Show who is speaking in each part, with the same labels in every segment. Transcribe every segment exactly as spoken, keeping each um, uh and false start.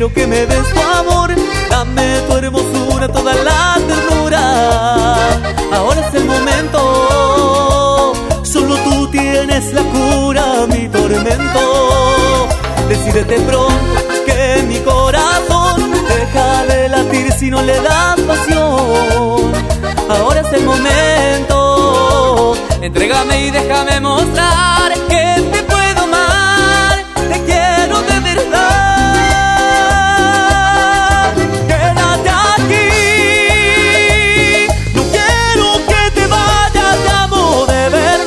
Speaker 1: quiero que me des tu amor, dame tu hermosura, toda la ternura. Ahora es el momento, solo tú tienes la cura, mi tormento. Decídete pronto que mi corazón deja de latir si no le das pasión. Ahora es el momento, entrégame y déjame mostrar que te puedo amar, te quiero de verdad. Quédate aquí, no quiero que te vayas, te amo de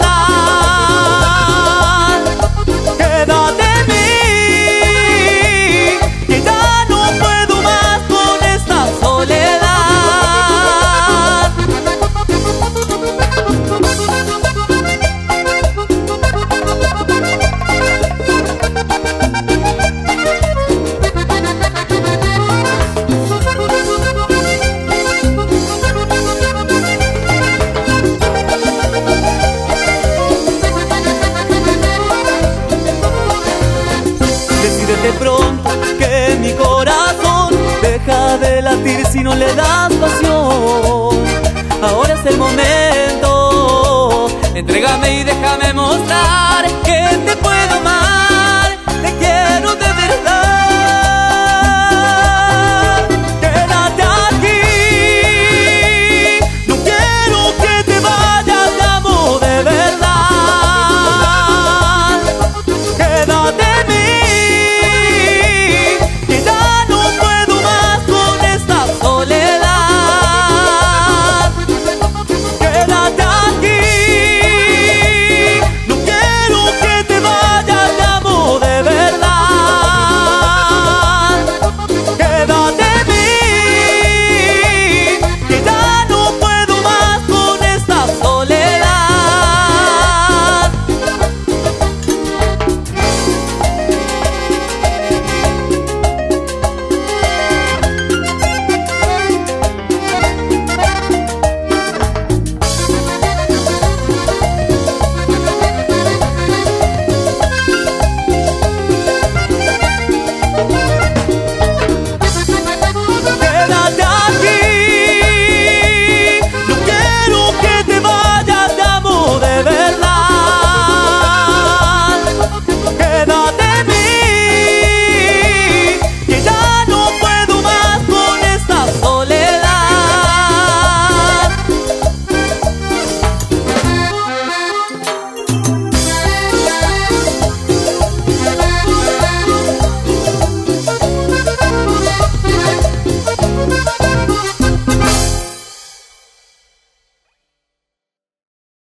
Speaker 1: verdad. Quédate en mí, que ya no puedo más con esta soledad. Decídete pronto que mi corazón deja de latir si no le das pasión. Ahora es el momento, entrégame y déjame mostrar que